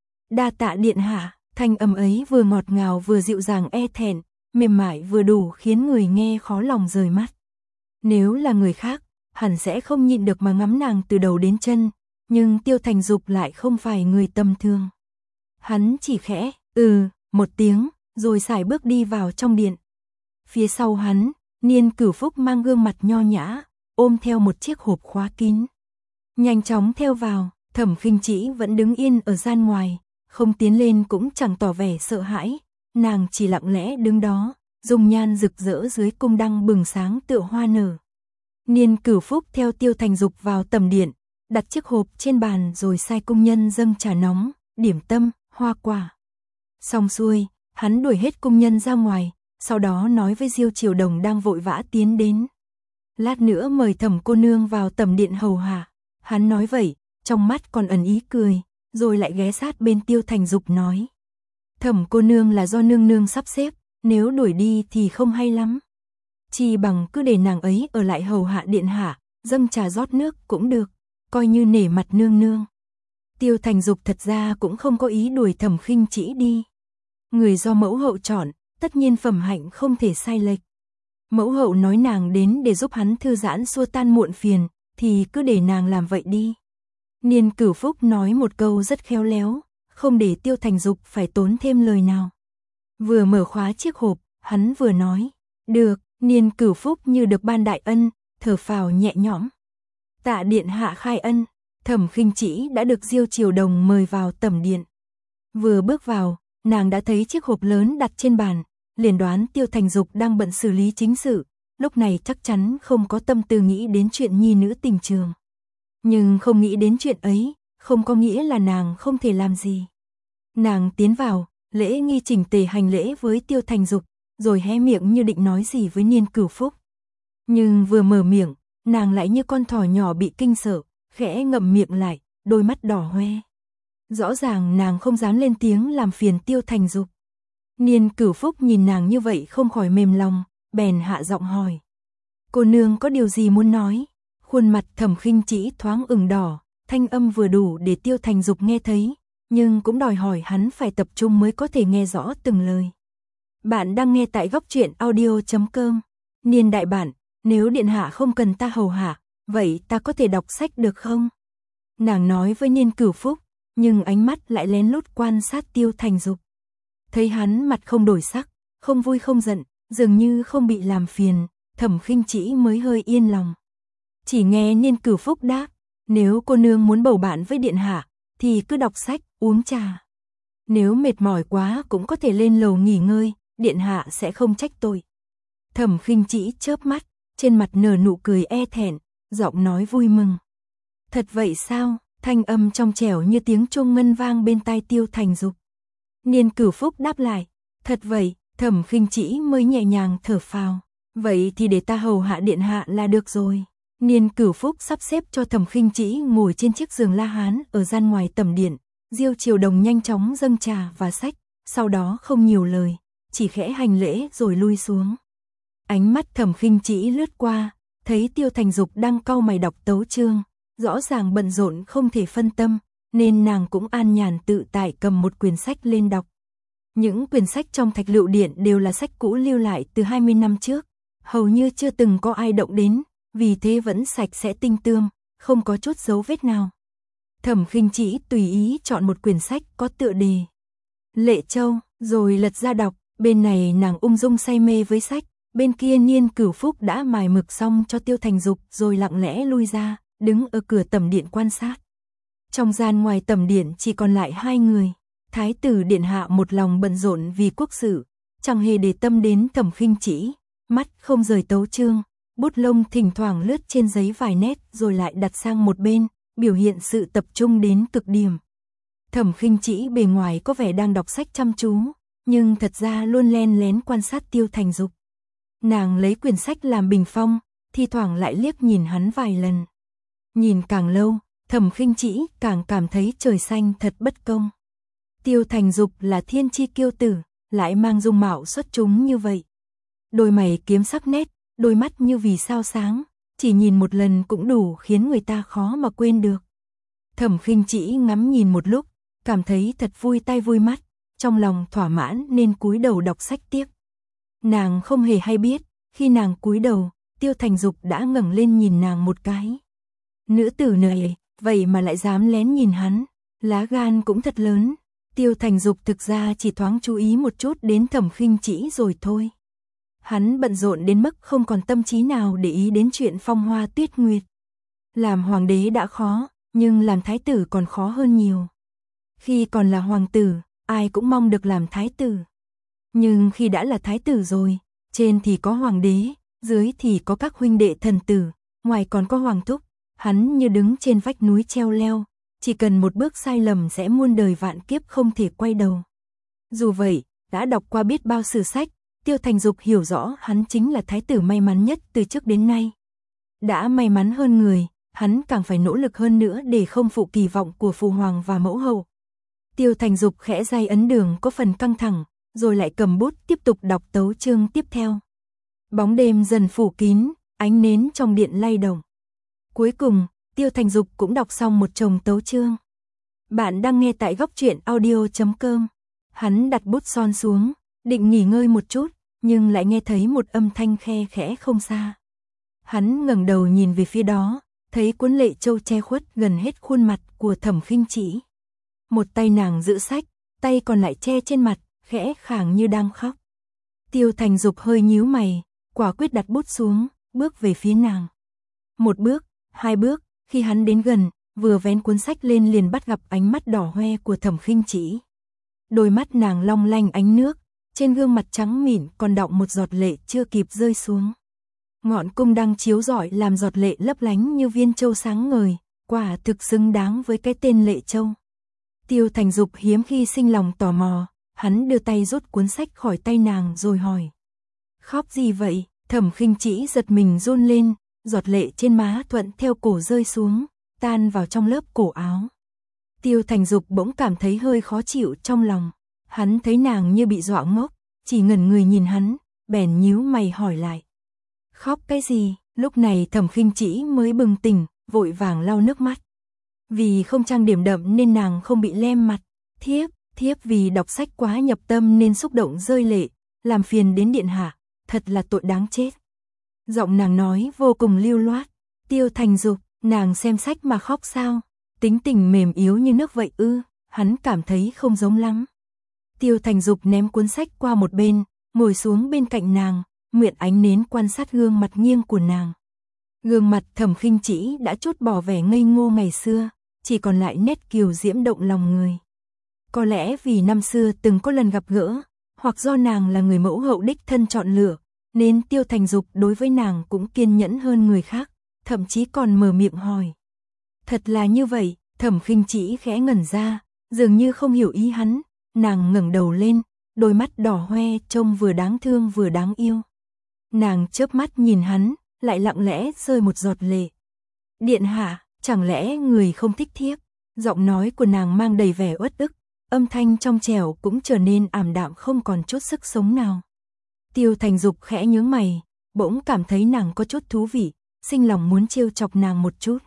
Đa tạ điện hạ, thanh âm ấy vừa ngọt ngào vừa dịu dàng e thẹn, mềm mại vừa đủ khiến người nghe khó lòng rời mắt. Nếu là người khác, hẳn sẽ không nhịn được mà ngắm nàng từ đầu đến chân, nhưng Tiêu Thành Dục lại không phải người tầm thường. Hắn chỉ khẽ, một tiếng, rồi sải bước đi vào trong điện. Phía sau hắn, Niên Cửu Phúc mang gương mặt nho nhã, ôm theo một chiếc hộp khóa kín. Nhanh chóng theo vào, Thẩm Khinh Trĩ vẫn đứng yên ở gian ngoài, không tiến lên cũng chẳng tỏ vẻ sợ hãi, nàng chỉ lặng lẽ đứng đó, dung nhan rực rỡ dưới cung đăng bừng sáng tựa hoa nở. Niên Cửu Phúc theo Tiêu Thành Dục vào tầm điện, đặt chiếc hộp trên bàn rồi sai công nhân dâng trà nóng, điểm tâm, hoa quả. Xong xuôi, hắn đuổi hết công nhân ra ngoài, sau đó nói với Diêu Triều Đồng đang vội vã tiến đến. Lát nữa mời Thẩm cô nương vào tầm điện hầu hạ. Hắn nói vậy, trong mắt còn ẩn ý cười, rồi lại ghé sát bên Tiêu Thành Dục nói. Thẩm cô nương là do nương nương sắp xếp, nếu đuổi đi thì không hay lắm. Chỉ bằng cứ để nàng ấy ở lại hầu hạ điện hạ, dâng trà rót nước cũng được, coi như nể mặt nương nương. Tiêu Thành Dục thật ra cũng không có ý đuổi Thẩm Khinh Trĩ đi. Người do mẫu hậu chọn, tất nhiên phẩm hạnh không thể sai lệch. Mẫu hậu nói nàng đến để giúp hắn thư giãn xua tan muộn phiền, thì cứ để nàng làm vậy đi. Niên Cửu Phúc nói một câu rất khéo léo, không để Tiêu Thành Dục phải tốn thêm lời nào. Vừa mở khóa chiếc hộp, hắn vừa nói, được. Niên Cửu Phúc như được ban đại ân, thở phào nhẹ nhõm. Tạ điện hạ khai ân, Thẩm Khinh Trĩ đã được Diêu Triều Đồng mời vào tẩm điện. Vừa bước vào, nàng đã thấy chiếc hộp lớn đặt trên bàn, liền đoán Tiêu Thành Dục đang bận xử lý chính sự, lúc này chắc chắn không có tâm tư nghĩ đến chuyện nhi nữ tình trường. Nhưng không nghĩ đến chuyện ấy, không có nghĩa là nàng không thể làm gì. Nàng tiến vào, lễ nghi chỉnh tề hành lễ với Tiêu Thành Dục, rồi hé miệng như định nói gì với Niên Cửu Phúc. Nhưng vừa mở miệng, nàng lại như con thỏ nhỏ bị kinh sợ, khẽ ngậm miệng lại, đôi mắt đỏ hoe. Rõ ràng nàng không dám lên tiếng làm phiền Tiêu Thành Dục. Niên Cửu Phúc nhìn nàng như vậy không khỏi mềm lòng, bèn hạ giọng hỏi. Cô nương có điều gì muốn nói? Khuôn mặt Thẩm Khinh Trĩ thoáng ửng đỏ, thanh âm vừa đủ để Tiêu Thành Dục nghe thấy, nhưng cũng đòi hỏi hắn phải tập trung mới có thể nghe rõ từng lời. Bạn đang nghe tại góc truyện audio.com. Niên đại bản, nếu điện hạ không cần ta hầu hạ, vậy ta có thể đọc sách được không? Nàng nói với Niên Cửu Phúc, nhưng ánh mắt lại lén lút quan sát Tiêu Thành Dục. Thấy hắn mặt không đổi sắc, không vui không giận, dường như không bị làm phiền, Thẩm Khinh Trĩ mới hơi yên lòng. Chỉ nghe Niên Cửu Phúc đáp, nếu cô nương muốn bầu bạn với điện hạ, thì cứ đọc sách, uống trà. Nếu mệt mỏi quá cũng có thể lên lầu nghỉ ngơi, điện hạ sẽ không trách tôi. Thẩm Khinh Trĩ chớp mắt, trên mặt nở nụ cười e thẹn, giọng nói vui mừng. Thật vậy sao? Thanh âm trong trẻo như tiếng chuông ngân vang bên tai Tiêu Thành Dục. Niên Cửu Phúc đáp lại, thật vậy. Thẩm Khinh Trĩ mới nhẹ nhàng thở phào. Vậy thì để ta hầu hạ điện hạ là được rồi. Niên Cửu Phúc sắp xếp cho Thẩm Khinh Trĩ ngồi trên chiếc giường la hán ở gian ngoài tẩm điện. Diêu Triều Đồng nhanh chóng dâng trà và sách, sau đó không nhiều lời, chỉ khẽ hành lễ rồi lui xuống. Ánh mắt Thẩm Khinh Trĩ lướt qua, thấy Tiêu Thành Dục đang cau mày đọc tấu chương, rõ ràng bận rộn không thể phân tâm, nên nàng cũng an nhàn tự tại cầm một quyển sách lên đọc. Những quyển sách trong Thạch Lựu Điện đều là sách cũ lưu lại từ 20 năm trước, hầu như chưa từng có ai động đến, vì thế vẫn sạch sẽ tinh tươm, không có chút dấu vết nào. Thẩm Khinh Trĩ tùy ý chọn một quyển sách có tựa đề Lệ Châu, rồi lật ra đọc, bên này nàng ung dung say mê với sách, bên kia Niên Cửu Phúc đã mài mực xong cho Tiêu Thành Dục rồi lặng lẽ lui ra, đứng ở cửa tẩm điện quan sát. Trong gian ngoài tẩm điện chỉ còn lại hai người. Thái tử điện hạ một lòng bận rộn vì quốc sự, chẳng hề để tâm đến Thẩm Khinh Trĩ, mắt không rời tấu chương, bút lông thỉnh thoảng lướt trên giấy vài nét rồi lại đặt sang một bên, biểu hiện sự tập trung đến cực điểm. Thẩm Khinh Trĩ bề ngoài có vẻ đang đọc sách chăm chú, nhưng thật ra luôn len lén quan sát Tiêu Thành Dục. Nàng lấy quyển sách làm bình phong, thi thoảng lại liếc nhìn hắn vài lần. Nhìn càng lâu, Thẩm Khinh Trĩ càng cảm thấy trời xanh thật bất công. Tiêu Thành Dục là thiên chi kiêu tử, lại mang dung mạo xuất chúng như vậy. Đôi mày kiếm sắc nét, đôi mắt như vì sao sáng, chỉ nhìn một lần cũng đủ khiến người ta khó mà quên được. Thẩm Khinh Chỉ ngắm nhìn một lúc, cảm thấy thật vui tai vui mắt, trong lòng thỏa mãn nên cúi đầu đọc sách tiếp. Nàng không hề hay biết, khi nàng cúi đầu, Tiêu Thành Dục đã ngẩng lên nhìn nàng một cái. Nữ tử này, vậy mà lại dám lén nhìn hắn, lá gan cũng thật lớn. Tiêu Thành Dục thực ra chỉ thoáng chú ý một chút đến Thẩm Khinh Chỉ rồi thôi. Hắn bận rộn đến mức không còn tâm trí nào để ý đến chuyện Phong Hoa Tuyết Nguyệt. Làm hoàng đế đã khó, nhưng làm thái tử còn khó hơn nhiều. Khi còn là hoàng tử, ai cũng mong được làm thái tử. Nhưng khi đã là thái tử rồi, trên thì có hoàng đế, dưới thì có các huynh đệ thần tử, ngoài còn có hoàng thúc, hắn như đứng trên vách núi treo leo, chỉ cần một bước sai lầm sẽ muôn đời vạn kiếp không thể quay đầu. Dù vậy, đã đọc qua biết bao sử sách, Tiêu Thành Dục hiểu rõ hắn chính là thái tử may mắn nhất từ trước đến nay. Đã may mắn hơn người, hắn càng phải nỗ lực hơn nữa để không phụ kỳ vọng của phụ hoàng và mẫu hậu. Tiêu Thành Dục khẽ day ấn đường có phần căng thẳng, rồi lại cầm bút tiếp tục đọc tấu chương tiếp theo. Bóng đêm dần phủ kín, ánh nến trong điện lay động. Cuối cùng, Tiêu Thành Dục cũng đọc xong một chồng tấu chương. Bạn đang nghe tại góc truyện audio.com. Hắn đặt bút son xuống, định nghỉ ngơi một chút, nhưng lại nghe thấy một âm thanh khe khẽ không xa. Hắn ngẩng đầu nhìn về phía đó, thấy cuốn Lệ Châu che khuất gần hết khuôn mặt của Thẩm Khinh Chỉ. Một tay nàng giữ sách, tay còn lại che trên mặt, khẽ khàng như đang khóc. Tiêu Thành Dục hơi nhíu mày, quả quyết đặt bút xuống, bước về phía nàng. Một bước, hai bước, khi hắn đến gần, vừa vén cuốn sách lên liền bắt gặp ánh mắt đỏ hoe của Thẩm Khinh Chỉ. Đôi mắt nàng long lanh ánh nước, trên gương mặt trắng mịn còn đọng một giọt lệ chưa kịp rơi xuống. Ngọn cung đăng chiếu rọi làm giọt lệ lấp lánh như viên châu sáng ngời, quả thực xứng đáng với cái tên Lệ Châu. Tiêu Thành Dục hiếm khi sinh lòng tò mò, hắn đưa tay rút cuốn sách khỏi tay nàng rồi hỏi. Khóc gì vậy? Thẩm Khinh Chỉ giật mình run lên, giọt lệ trên má thuận theo cổ rơi xuống, tan vào trong lớp cổ áo. Tiêu Thành Dục bỗng cảm thấy hơi khó chịu trong lòng, hắn thấy nàng như bị dọa ngốc, chỉ ngẩn người nhìn hắn, bèn nhíu mày hỏi lại. Khóc cái gì? Lúc này Thẩm Khinh Chỉ mới bừng tỉnh, vội vàng lau nước mắt. Vì không trang điểm đậm nên nàng không bị lem mặt. Thiếp vì đọc sách quá nhập tâm nên xúc động rơi lệ, làm phiền đến điện hạ, thật là tội đáng chết. Giọng nàng nói vô cùng lưu loát. Tiêu Thành Dục, nàng xem sách mà khóc sao? Tính tình mềm yếu như nước vậy ư? Hắn cảm thấy không giống lắm. Tiêu Thành Dục ném cuốn sách qua một bên, ngồi xuống bên cạnh nàng, mượn ánh nến quan sát gương mặt nghiêng của nàng. Gương mặt Thẩm Khinh Chỉ đã trút bỏ vẻ ngây ngô ngày xưa, chỉ còn lại nét kiều diễm động lòng người. Có lẽ vì năm xưa từng có lần gặp gỡ, hoặc do nàng là người mẫu hậu đích thân chọn lựa, nên Tiêu Thành Dục đối với nàng cũng kiên nhẫn hơn người khác, thậm chí còn mở miệng hỏi. Thật là như vậy? Thẩm Khinh Chỉ khẽ ngẩn ra, dường như không hiểu ý hắn, nàng ngẩng đầu lên, đôi mắt đỏ hoe trông vừa đáng thương vừa đáng yêu. Nàng chớp mắt nhìn hắn, lại lặng lẽ rơi một giọt lệ. Điện hạ, chẳng lẽ người không thích thiếp? Giọng nói của nàng mang đầy vẻ uất ức, âm thanh trong trẻo cũng trở nên ảm đạm không còn chút sức sống nào. Tiêu Thành Dục khẽ nhướng mày, bỗng cảm thấy nàng có chút thú vị, sinh lòng muốn trêu chọc nàng một chút.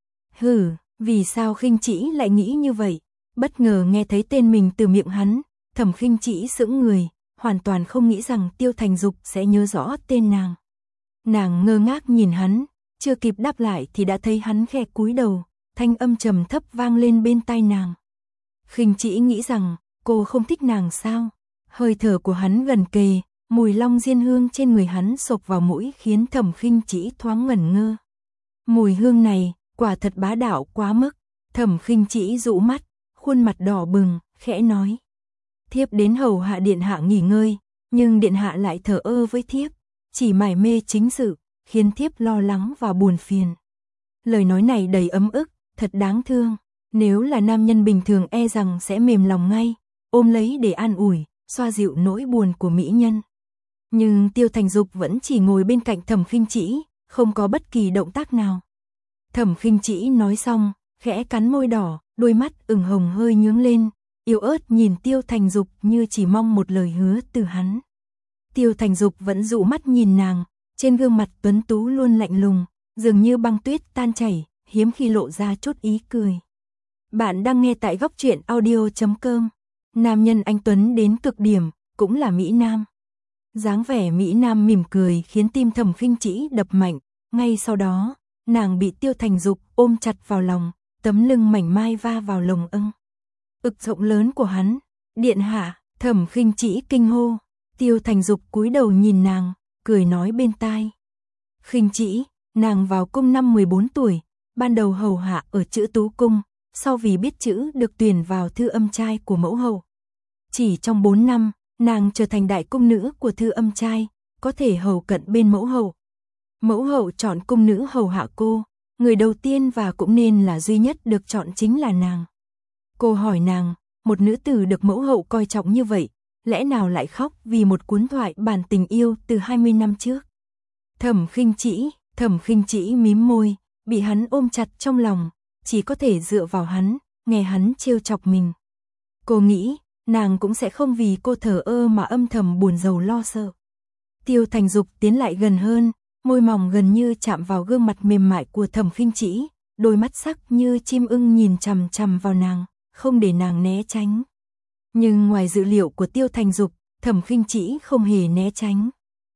Hừ, vì sao Khinh Chỉ lại nghĩ như vậy? Bất ngờ nghe thấy tên mình từ miệng hắn, Thẩm Khinh Chỉ sững người, hoàn toàn không nghĩ rằng Tiêu Thành Dục sẽ nhớ rõ tên nàng. Nàng ngơ ngác nhìn hắn, chưa kịp đáp lại thì đã thấy hắn khẽ cúi đầu, thanh âm trầm thấp vang lên bên tai nàng. Khinh Chỉ nghĩ rằng cô không thích nàng sao? Hơi thở của hắn gần kề, mùi long diên hương trên người hắn xộc vào mũi khiến Thẩm Khinh Chỉ thoáng ngẩn ngơ. Mùi hương này, quả thật bá đạo quá mức. Thẩm Khinh Chỉ dụ mắt, khuôn mặt đỏ bừng, khẽ nói. Thiếp đến hầu hạ điện hạ nghỉ ngơi, nhưng điện hạ lại thờ ơ với thiếp, chỉ mải mê chính sự, khiến thiếp lo lắng và buồn phiền. Lời nói này đầy ấm ức, thật đáng thương. Nếu là nam nhân bình thường e rằng sẽ mềm lòng ngay, ôm lấy để an ủi, xoa dịu nỗi buồn của mỹ nhân. Nhưng Tiêu Thành Dục vẫn chỉ ngồi bên cạnh Thẩm Khinh Chỉ, không có bất kỳ động tác nào. Thẩm Khinh Chỉ nói xong, khẽ cắn môi đỏ, đôi mắt ửng hồng hơi nhướng lên, yếu ớt nhìn Tiêu Thành Dục như chỉ mong một lời hứa từ hắn. Tiêu Thành Dục vẫn dụ mắt nhìn nàng, trên gương mặt tuấn tú luôn lạnh lùng, dường như băng tuyết tan chảy, hiếm khi lộ ra chút ý cười. Bạn đang nghe tại góc truyện audio.com. Nam nhân anh tuấn đến cực điểm, cũng là Mỹ Nam. Dáng vẻ Mỹ Nam mỉm cười khiến tim Thẩm Khinh Trĩ đập mạnh, ngay sau đó, nàng bị Tiêu Thành Dục ôm chặt vào lòng, tấm lưng mảnh mai va vào lồng ưng. Ực rộng lớn của hắn, điện hạ, Thẩm Khinh Trĩ kinh hô. Tiêu Thành Dục cúi đầu nhìn nàng, cười nói bên tai. Khinh Trĩ, nàng vào cung năm 14 tuổi, ban đầu hầu hạ ở Chữ Tú cung, sau vì biết chữ được tuyển vào Thư Âm Trai của mẫu hậu. Chỉ trong 4 năm, nàng trở thành đại cung nữ của Thư Âm Trai, có thể hầu cận bên mẫu hậu. Mẫu hậu chọn cung nữ hầu hạ cô, người đầu tiên và cũng nên là duy nhất được chọn chính là nàng. Cô hỏi nàng, một nữ tử được mẫu hậu coi trọng như vậy, lẽ nào lại khóc vì một cuốn thoại bản tình yêu từ 20 năm trước? Thẩm Khinh Trĩ mím môi, bị hắn ôm chặt trong lòng, chỉ có thể dựa vào hắn, nghe hắn trêu chọc mình. Cô nghĩ, nàng cũng sẽ không vì cô thờ ơ mà âm thầm buồn rầu lo sợ. Tiêu Thành Dục tiến lại gần hơn, môi mỏng gần như chạm vào gương mặt mềm mại của Thẩm Khinh Trĩ, đôi mắt sắc như chim ưng nhìn chằm chằm vào nàng, không để nàng né tránh. Nhưng ngoài dự liệu của Tiêu Thành Dục, Thẩm Khinh Trĩ không hề né tránh.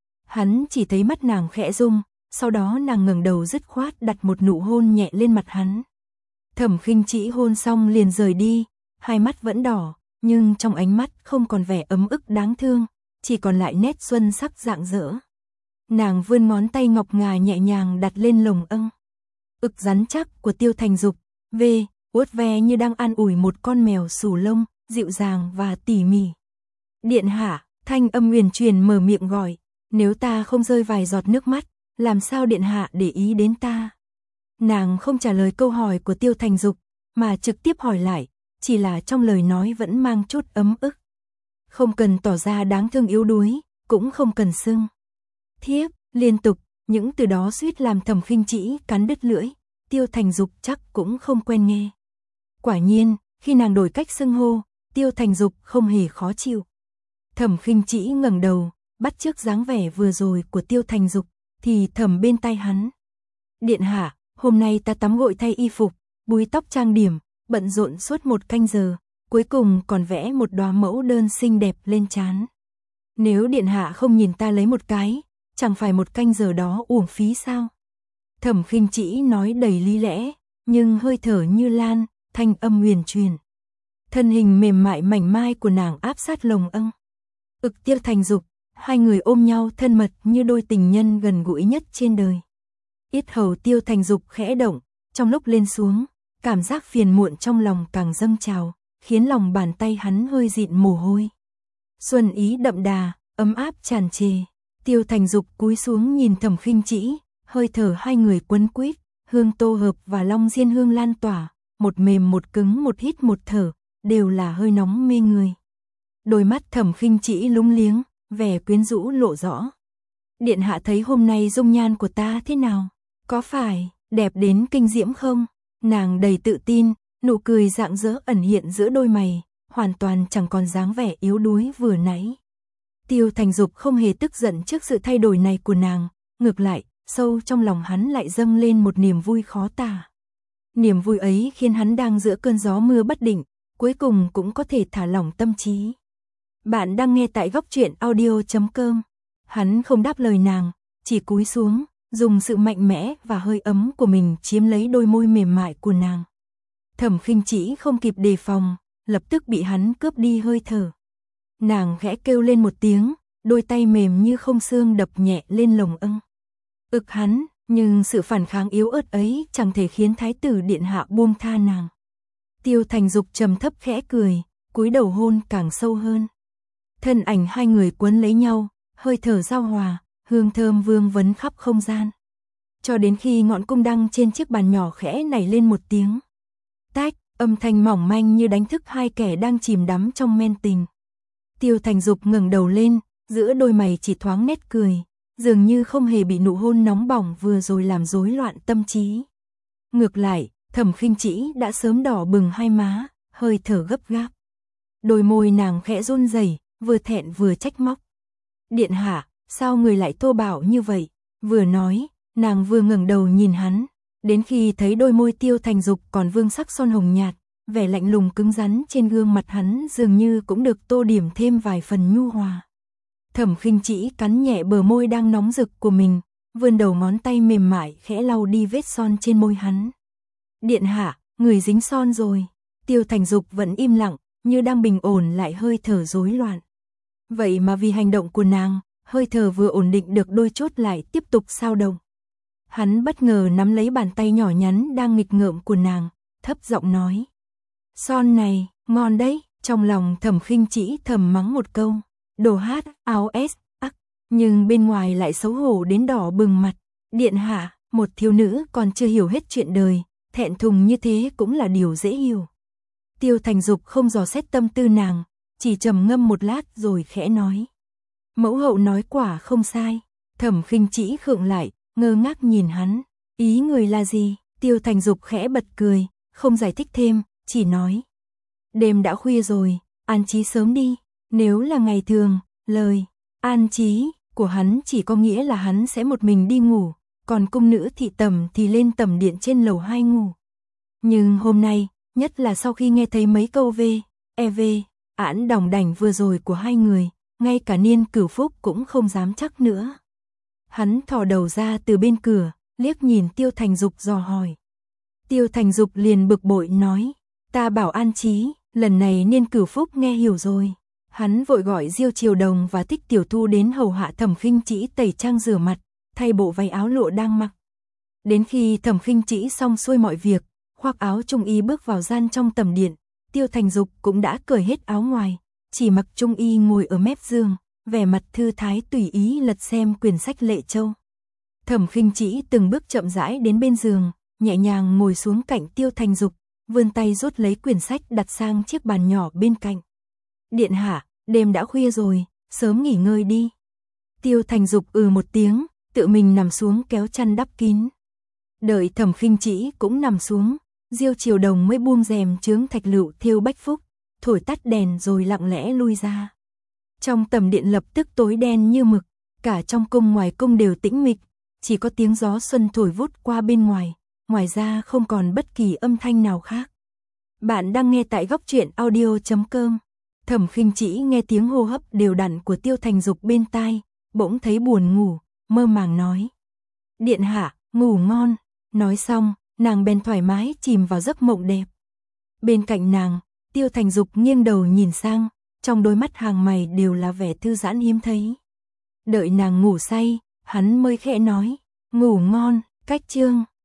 Hắn chỉ thấy mắt nàng khẽ rung, sau đó nàng ngẩng đầu dứt khoát đặt một nụ hôn nhẹ lên mặt hắn. Thẩm Khinh Trĩ hôn xong liền rời đi, hai mắt vẫn đỏ, nhưng trong ánh mắt không còn vẻ ấm ức đáng thương, chỉ còn lại nét xuân sắc rạng rỡ. Nàng vươn ngón tay ngọc ngà nhẹ nhàng đặt lên lồng ưng. Ực rắn chắc của Tiêu Thành Dục, vuốt ve như đang an ủi một con mèo xù lông, dịu dàng và tỉ mỉ. Điện hạ, thanh âm huyền truyền mở miệng gọi, nếu ta không rơi vài giọt nước mắt, làm sao điện hạ để ý đến ta? Nàng không trả lời câu hỏi của Tiêu Thành Dục, mà trực tiếp hỏi lại, chỉ là trong lời nói vẫn mang chút ấm ức. Không cần tỏ ra đáng thương yếu đuối, cũng không cần xưng thiếp, liên tục, những từ đó suýt làm Thẩm Khinh Trĩ cắn đứt lưỡi, Tiêu Thành Dục chắc cũng không quen nghe. Quả nhiên, khi nàng đổi cách xưng hô, Tiêu Thành Dục không hề khó chịu. Thẩm Khinh Trĩ ngẩng đầu, bắt chước dáng vẻ vừa rồi của Tiêu Thành Dục, thì thầm bên tai hắn. Điện hạ, hôm nay ta tắm gội thay y phục, búi tóc trang điểm, bận rộn suốt 1 canh giờ, cuối cùng còn vẽ một đóa mẫu đơn xinh đẹp lên trán. Nếu điện hạ không nhìn ta lấy một cái, chẳng phải 1 canh giờ đó uổng phí sao? Thẩm Khinh Trĩ nói đầy lý lẽ, nhưng hơi thở như lan, thanh âm huyền truyền. Thân hình mềm mại mảnh mai của nàng áp sát lồng ưng. Ực Tiêu Thành Dục, hai người ôm nhau thân mật như đôi tình nhân gần gũi nhất trên đời. Yết hầu Tiêu Thành Dục khẽ động, trong lúc lên xuống, cảm giác phiền muộn trong lòng càng dâng trào, khiến lòng bàn tay hắn hơi dịn mồ hôi. Xuân ý đậm đà, ấm áp tràn trề. Tiêu Thành Dục cúi xuống nhìn Thẩm Khinh Trĩ, hơi thở hai người quấn quýt, hương tô hợp và long diên hương lan tỏa, một mềm một cứng, một hít một thở, đều là hơi nóng mê người. Đôi mắt Thẩm Khinh Trĩ lúng liếng, vẻ quyến rũ lộ rõ. Điện hạ thấy hôm nay dung nhan của ta thế nào? Có phải đẹp đến kinh diễm không? Nàng đầy tự tin, nụ cười rạng rỡ ẩn hiện giữa đôi mày, hoàn toàn chẳng còn dáng vẻ yếu đuối vừa nãy. Tiêu Thành Dục không hề tức giận trước sự thay đổi này của nàng, ngược lại, sâu trong lòng hắn lại dâng lên một niềm vui khó tả. Niềm vui ấy khiến hắn đang giữa cơn gió mưa bất định, cuối cùng cũng có thể thả lỏng tâm trí. Bạn đang nghe tại góc truyện audio.com. Hắn không đáp lời nàng, chỉ cúi xuống, dùng sự mạnh mẽ và hơi ấm của mình chiếm lấy đôi môi mềm mại của nàng. Thẩm Khinh Trĩ không kịp đề phòng, lập tức bị hắn cướp đi hơi thở. Nàng khẽ kêu lên một tiếng, đôi tay mềm như không xương đập nhẹ lên lồng ưng. Ực hắn, nhưng sự phản kháng yếu ớt ấy chẳng thể khiến thái tử điện hạ buông tha nàng. Tiêu Thành Dục trầm thấp khẽ cười, cúi đầu hôn càng sâu hơn. Thân ảnh hai người quấn lấy nhau, hơi thở giao hòa, hương thơm vương vấn khắp không gian. Cho đến khi ngọn cung đăng trên chiếc bàn nhỏ khẽ nảy lên một tiếng. Tách, âm thanh mỏng manh như đánh thức hai kẻ đang chìm đắm trong men tình. Tiêu Thành Dục ngẩng đầu lên, giữa đôi mày chỉ thoáng nét cười, dường như không hề bị nụ hôn nóng bỏng vừa rồi làm rối loạn tâm trí. Ngược lại, Thẩm Khinh Trĩ đã sớm đỏ bừng hai má, hơi thở gấp gáp. Đôi môi nàng khẽ run rẩy, vừa thẹn vừa trách móc. Điện hạ, sao người lại thô bạo như vậy? Vừa nói, nàng vừa ngẩng đầu nhìn hắn, đến khi thấy đôi môi Tiêu Thành Dục còn vương sắc son hồng nhạt, vẻ lạnh lùng cứng rắn trên gương mặt hắn dường như cũng được tô điểm thêm vài phần nhu hòa. Thẩm Khinh Trĩ cắn nhẹ bờ môi đang nóng rực của mình, vươn đầu ngón tay mềm mại khẽ lau đi vết son trên môi hắn. Điện hạ, người dính son rồi. Tiêu Thành Dục vẫn im lặng, như đang bình ổn lại hơi thở rối loạn. Vậy mà vì hành động của nàng, hơi thở vừa ổn định được đôi chút lại tiếp tục xao động. Hắn bất ngờ nắm lấy bàn tay nhỏ nhắn đang nghịch ngợm của nàng, thấp giọng nói. Son này, ngon đấy, trong lòng Thẩm Khinh Trĩ thầm mắng một câu. Đồ hát, áo s, ắc, nhưng bên ngoài lại xấu hổ đến đỏ bừng mặt. Điện hạ, một thiếu nữ còn chưa hiểu hết chuyện đời, thẹn thùng như thế cũng là điều dễ hiểu. Tiêu Thành Dục không dò xét tâm tư nàng, chỉ trầm ngâm một lát rồi khẽ nói. Mẫu hậu nói quả không sai. Thẩm Khinh Trĩ khựng lại, ngơ ngác nhìn hắn. Ý người là gì? Tiêu Thành Dục khẽ bật cười, không giải thích thêm, chỉ nói. Đêm đã khuya rồi, an trí sớm đi. Nếu là ngày thường, lời an trí của hắn chỉ có nghĩa là hắn sẽ một mình đi ngủ, còn cung nữ thị tẩm thì lên tẩm điện trên lầu 2 ngủ. Nhưng hôm nay, nhất là sau khi nghe thấy mấy câu ãn đỏng đảnh vừa rồi của hai người, ngay cả Niên Cửu Phúc cũng không dám chắc nữa. Hắn thò đầu ra từ bên cửa, liếc nhìn Tiêu Thành Dục dò hỏi. Tiêu Thành Dục liền bực bội nói, ta bảo an trí, lần này Niên Cửu Phúc nghe hiểu rồi. Hắn vội gọi Diêu Triều Đồng và Tích Tiểu Thu đến hầu hạ Thẩm Khinh Trĩ tẩy trang rửa mặt, thay bộ váy áo lụa đang mặc. Đến khi Thẩm Khinh Trĩ xong xuôi mọi việc, khoác áo trung y bước vào gian trong tẩm điện, Tiêu Thành Dục cũng đã cởi hết áo ngoài, chỉ mặc trung y ngồi ở mép giường, vẻ mặt thư thái tùy ý lật xem quyển sách Lệ Châu. Thẩm Khinh Trĩ từng bước chậm rãi đến bên giường, nhẹ nhàng ngồi xuống cạnh Tiêu Thành Dục, vươn tay rút lấy quyển sách đặt sang chiếc bàn nhỏ bên cạnh. Điện hạ, đêm đã khuya rồi, sớm nghỉ ngơi đi. Tiêu Thành Dục một tiếng, tự mình nằm xuống kéo chăn đắp kín. Đợi Thẩm Khinh Trĩ cũng nằm xuống, Diêu Triều Đồng mới buông rèm chướng thạch lựu thêu bách phúc, thổi tắt đèn rồi lặng lẽ lui ra. Trong tầm điện lập tức tối đen như mực, cả trong cung ngoài cung đều tĩnh mịch, chỉ có tiếng gió xuân thổi vút qua bên ngoài, ngoài ra không còn bất kỳ âm thanh nào khác. Bạn đang nghe tại góc truyện audio.com. Thẩm Khinh Trĩ nghe tiếng hô hấp đều đặn của Tiêu Thành Dục bên tai, bỗng thấy buồn ngủ, mơ màng nói. Điện hạ, ngủ ngon. Nói xong, nàng bèn thoải mái chìm vào giấc mộng đẹp. Bên cạnh nàng, Tiêu Thành Dục nghiêng đầu nhìn sang, trong đôi mắt hàng mày đều là vẻ thư giãn hiếm thấy. Đợi nàng ngủ say, hắn mới khẽ nói, ngủ ngon, cách chương.